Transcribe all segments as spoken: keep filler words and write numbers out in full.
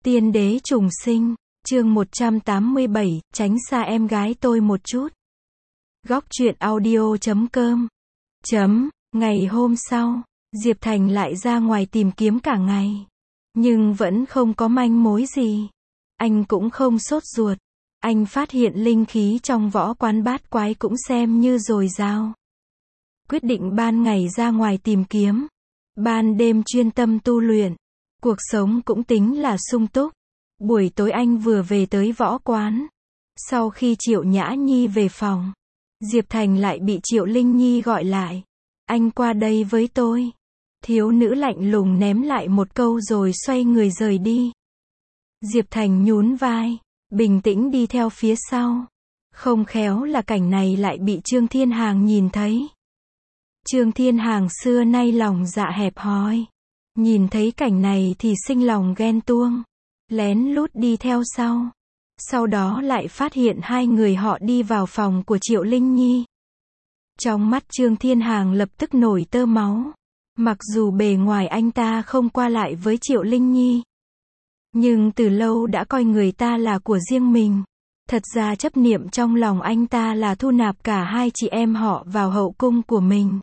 Tiên đế trùng sinh, chương một trăm tám mươi bảy, tránh xa em gái tôi một chút. Góc truyện audio chấm com. Chấm, ngày hôm sau, Diệp Thành lại ra ngoài tìm kiếm cả ngày. Nhưng vẫn không có manh mối gì. Anh cũng không sốt ruột. Anh phát hiện linh khí trong võ quán bát quái cũng xem như dồi dào. Quyết định ban ngày ra ngoài tìm kiếm. Ban đêm chuyên tâm tu luyện. Cuộc sống cũng tính là sung túc. Buổi tối anh vừa về tới võ quán. Sau khi Triệu Nhã Nhi về phòng, Diệp Thành lại bị Triệu Linh Nhi gọi lại. Anh qua đây với tôi. Thiếu nữ lạnh lùng ném lại một câu rồi xoay người rời đi. Diệp Thành nhún vai, bình tĩnh đi theo phía sau. Không khéo là cảnh này lại bị Trương Thiên Hàng nhìn thấy. Trương Thiên Hàng xưa nay lòng dạ hẹp hòi. Nhìn thấy cảnh này thì sinh lòng ghen tuông. Lén lút đi theo sau. Sau đó lại phát hiện hai người họ đi vào phòng của Triệu Linh Nhi. Trong mắt Trương Thiên Hàng lập tức nổi tơ máu. Mặc dù bề ngoài anh ta không qua lại với Triệu Linh Nhi, nhưng từ lâu đã coi người ta là của riêng mình. Thật ra chấp niệm trong lòng anh ta là thu nạp cả hai chị em họ vào hậu cung của mình.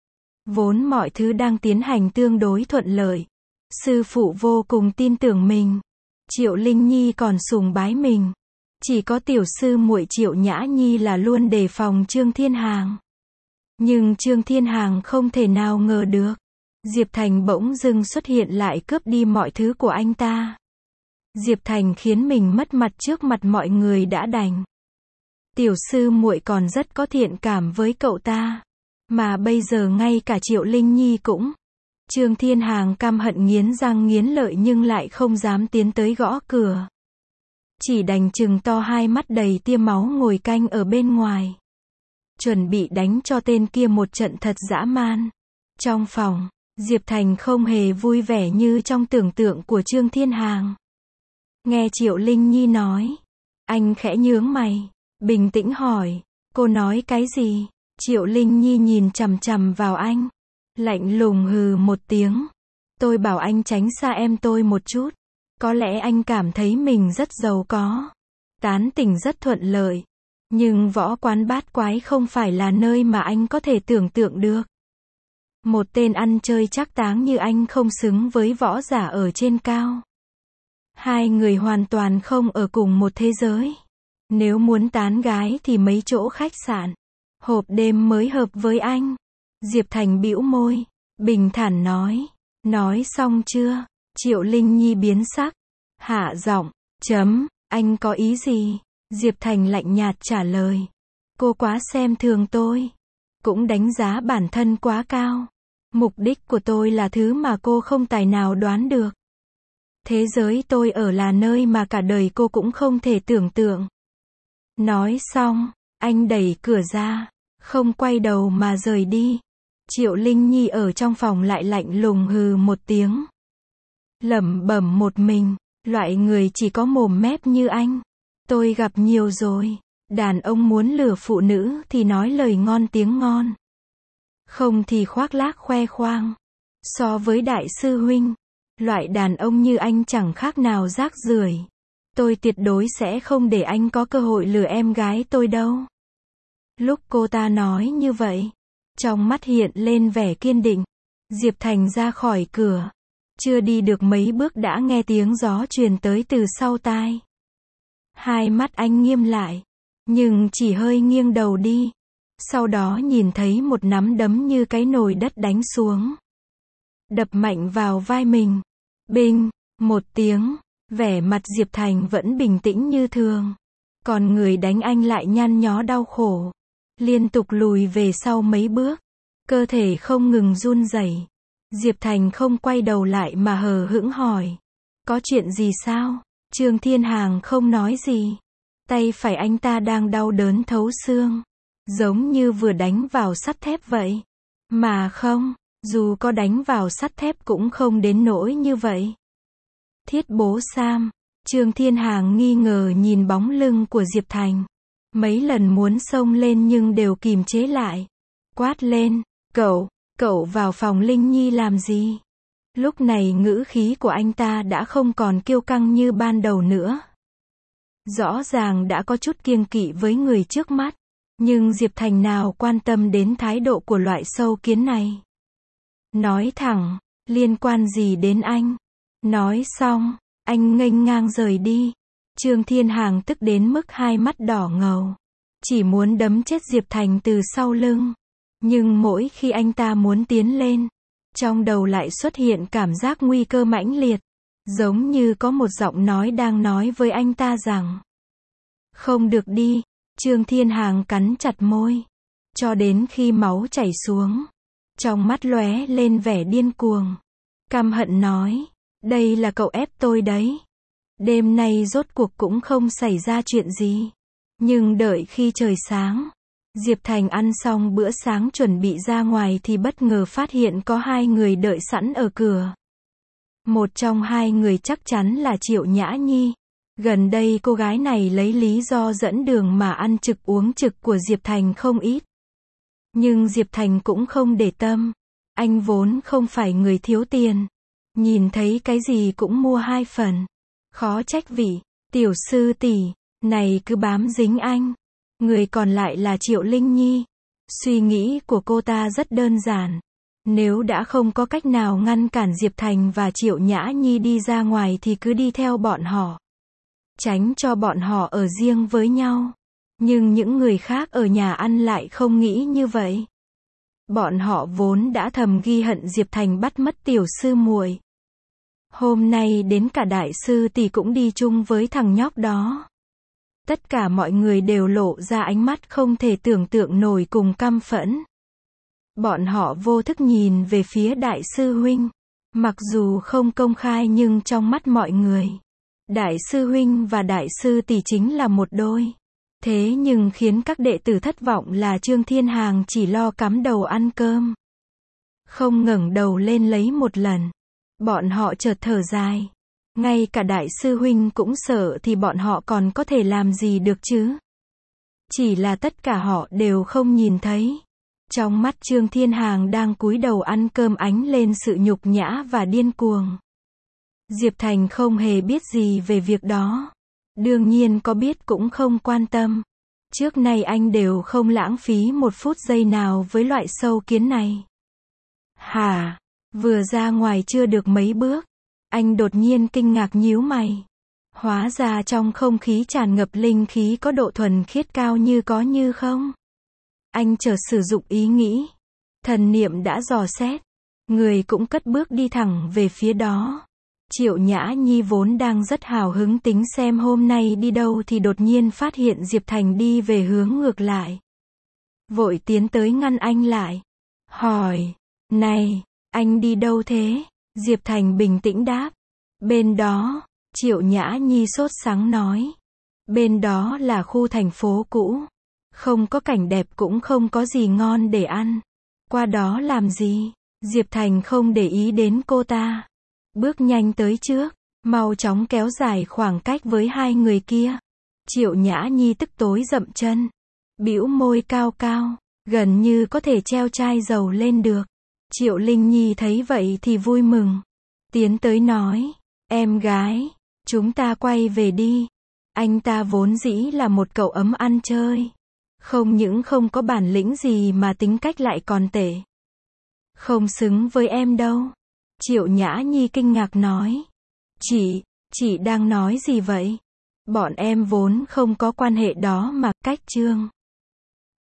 Vốn mọi thứ đang tiến hành tương đối thuận lợi. Sư phụ vô cùng tin tưởng mình. Triệu Linh Nhi còn sùng bái mình. Chỉ có tiểu sư muội Triệu Nhã Nhi là luôn đề phòng Trương Thiên Hàng. Nhưng Trương Thiên Hàng không thể nào ngờ được. Diệp Thành bỗng dưng xuất hiện lại cướp đi mọi thứ của anh ta. Diệp Thành khiến mình mất mặt trước mặt mọi người đã đành. Tiểu sư muội còn rất có thiện cảm với cậu ta. Mà bây giờ ngay cả Triệu Linh Nhi cũng. Trương Thiên Hàng căm hận nghiến răng nghiến lợi nhưng lại không dám tiến tới gõ cửa. Chỉ đành trừng to hai mắt đầy tia máu ngồi canh ở bên ngoài. Chuẩn bị đánh cho tên kia một trận thật dã man. Trong phòng, Diệp Thành không hề vui vẻ như trong tưởng tượng của Trương Thiên Hàng. Nghe Triệu Linh Nhi nói, anh khẽ nhướng mày, bình tĩnh hỏi, cô nói cái gì? Triệu Linh Nhi nhìn chằm chằm vào anh, lạnh lùng hừ một tiếng. Tôi bảo anh tránh xa em tôi một chút. Có lẽ anh cảm thấy mình rất giàu có, tán tỉnh rất thuận lợi. Nhưng võ quán bát quái không phải là nơi mà anh có thể tưởng tượng được. Một tên ăn chơi trác táng như anh không xứng với võ giả ở trên cao. Hai người hoàn toàn không ở cùng một thế giới. Nếu muốn tán gái thì mấy chỗ khách sạn, hộp đêm mới hợp với anh. Diệp Thành bĩu môi, bình thản nói. Nói xong chưa? Triệu Linh Nhi biến sắc, hạ giọng, chấm, anh có ý gì? Diệp Thành lạnh nhạt trả lời. Cô quá xem thường tôi. Cũng đánh giá bản thân quá cao. Mục đích của tôi là thứ mà cô không tài nào đoán được. Thế giới tôi ở là nơi mà cả đời cô cũng không thể tưởng tượng. Nói xong, anh đẩy cửa ra, không quay đầu mà rời đi. Triệu Linh Nhi ở trong phòng lại lạnh lùng hừ một tiếng. Lẩm bẩm một mình, loại người chỉ có mồm mép như anh. Tôi gặp nhiều rồi. Đàn ông muốn lừa phụ nữ thì nói lời ngon tiếng ngon. Không thì khoác lác khoe khoang. So với đại sư huynh, loại đàn ông như anh chẳng khác nào rác rưởi. Tôi tuyệt đối sẽ không để anh có cơ hội lừa em gái tôi đâu. Lúc cô ta nói như vậy, trong mắt hiện lên vẻ kiên định. Diệp Thành ra khỏi cửa. Chưa đi được mấy bước đã nghe tiếng gió truyền tới từ sau tai. Hai mắt anh nghiêm lại, nhưng chỉ hơi nghiêng đầu đi. Sau đó nhìn thấy một nắm đấm như cái nồi đất đánh xuống. Đập mạnh vào vai mình. Binh, một tiếng, vẻ mặt Diệp Thành vẫn bình tĩnh như thường. Còn người đánh anh lại nhăn nhó đau khổ. Liên tục lùi về sau mấy bước. Cơ thể không ngừng run rẩy. Diệp Thành không quay đầu lại mà hờ hững hỏi. Có chuyện gì sao? Trương Thiên Hàng không nói gì. Tay phải anh ta đang đau đớn thấu xương. Giống như vừa đánh vào sắt thép vậy. Mà không, dù có đánh vào sắt thép cũng không đến nỗi như vậy. Thiết bố Sam. Trương Thiên Hàng nghi ngờ nhìn bóng lưng của Diệp Thành. Mấy lần muốn xông lên nhưng đều kìm chế lại. Quát lên, cậu, cậu vào phòng Linh Nhi làm gì? Lúc này ngữ khí của anh ta đã không còn kiêu căng như ban đầu nữa. Rõ ràng đã có chút kiêng kỵ với người trước mắt. Nhưng Diệp Thành nào quan tâm đến thái độ của loại sâu kiến này. Nói thẳng, liên quan gì đến anh? Nói xong, anh nghênh ngang rời đi. Trương Thiên Hằng tức đến mức hai mắt đỏ ngầu. Chỉ muốn đấm chết Diệp Thành từ sau lưng. Nhưng mỗi khi anh ta muốn tiến lên, trong đầu lại xuất hiện cảm giác nguy cơ mãnh liệt. Giống như có một giọng nói đang nói với anh ta rằng không được đi. Trương Thiên Hằng cắn chặt môi. Cho đến khi máu chảy xuống. Trong mắt lóe lên vẻ điên cuồng. Căm hận nói. Đây là cậu ép tôi đấy. Đêm nay rốt cuộc cũng không xảy ra chuyện gì. Nhưng đợi khi trời sáng. Diệp Thành ăn xong bữa sáng chuẩn bị ra ngoài thì bất ngờ phát hiện có hai người đợi sẵn ở cửa. Một trong hai người chắc chắn là Triệu Nhã Nhi. Gần đây cô gái này lấy lý do dẫn đường mà ăn trực uống trực của Diệp Thành không ít. Nhưng Diệp Thành cũng không để tâm. Anh vốn không phải người thiếu tiền. Nhìn thấy cái gì cũng mua hai phần. Khó trách vị tiểu sư tỷ này cứ bám dính anh. Người còn lại là Triệu Linh Nhi. Suy nghĩ của cô ta rất đơn giản. Nếu đã không có cách nào ngăn cản Diệp Thành và Triệu Nhã Nhi đi ra ngoài thì cứ đi theo bọn họ. Tránh cho bọn họ ở riêng với nhau. Nhưng những người khác ở nhà ăn lại không nghĩ như vậy. Bọn họ vốn đã thầm ghi hận Diệp Thành bắt mất tiểu sư muội. Hôm nay đến cả đại sư tỷ cũng đi chung với thằng nhóc đó. Tất cả mọi người đều lộ ra ánh mắt không thể tưởng tượng nổi cùng căm phẫn. Bọn họ vô thức nhìn về phía đại sư huynh. Mặc dù không công khai nhưng trong mắt mọi người, đại sư huynh và đại sư tỷ chính là một đôi. Thế nhưng khiến các đệ tử thất vọng là Trương Thiên Hằng chỉ lo cắm đầu ăn cơm. Không ngẩng đầu lên lấy một lần. Bọn họ chợt thở dài. Ngay cả đại sư huynh cũng sợ thì bọn họ còn có thể làm gì được chứ? Chỉ là tất cả họ đều không nhìn thấy. Trong mắt Trương Thiên Hằng đang cúi đầu ăn cơm ánh lên sự nhục nhã và điên cuồng. Diệp Thành không hề biết gì về việc đó. Đương nhiên có biết cũng không quan tâm. Trước nay anh đều không lãng phí một phút giây nào với loại sâu kiến này. Hả? Vừa ra ngoài chưa được mấy bước, anh đột nhiên kinh ngạc nhíu mày. Hóa ra trong không khí tràn ngập linh khí có độ thuần khiết cao như có như không. Anh chợt sử dụng ý nghĩ. Thần niệm đã dò xét. Người cũng cất bước đi thẳng về phía đó. Triệu Nhã Nhi vốn đang rất hào hứng tính xem hôm nay đi đâu thì đột nhiên phát hiện Diệp Thành đi về hướng ngược lại. Vội tiến tới ngăn anh lại. Hỏi, này, anh đi đâu thế? Diệp Thành bình tĩnh đáp. Bên đó, Triệu Nhã Nhi sốt sắng nói. Bên đó là khu thành phố cũ. Không có cảnh đẹp cũng không có gì ngon để ăn. Qua đó làm gì? Diệp Thành không để ý đến cô ta. Bước nhanh tới trước, mau chóng kéo dài khoảng cách với hai người kia. Triệu Nhã Nhi tức tối dậm chân. Bĩu môi cao cao, gần như có thể treo chai dầu lên được. Triệu Linh Nhi thấy vậy thì vui mừng. Tiến tới nói, em gái, chúng ta quay về đi. Anh ta vốn dĩ là một cậu ấm ăn chơi. Không những không có bản lĩnh gì mà tính cách lại còn tệ. Không xứng với em đâu. Triệu Nhã Nhi kinh ngạc nói. Chị, chị đang nói gì vậy? Bọn em vốn không có quan hệ đó mà, cách Trương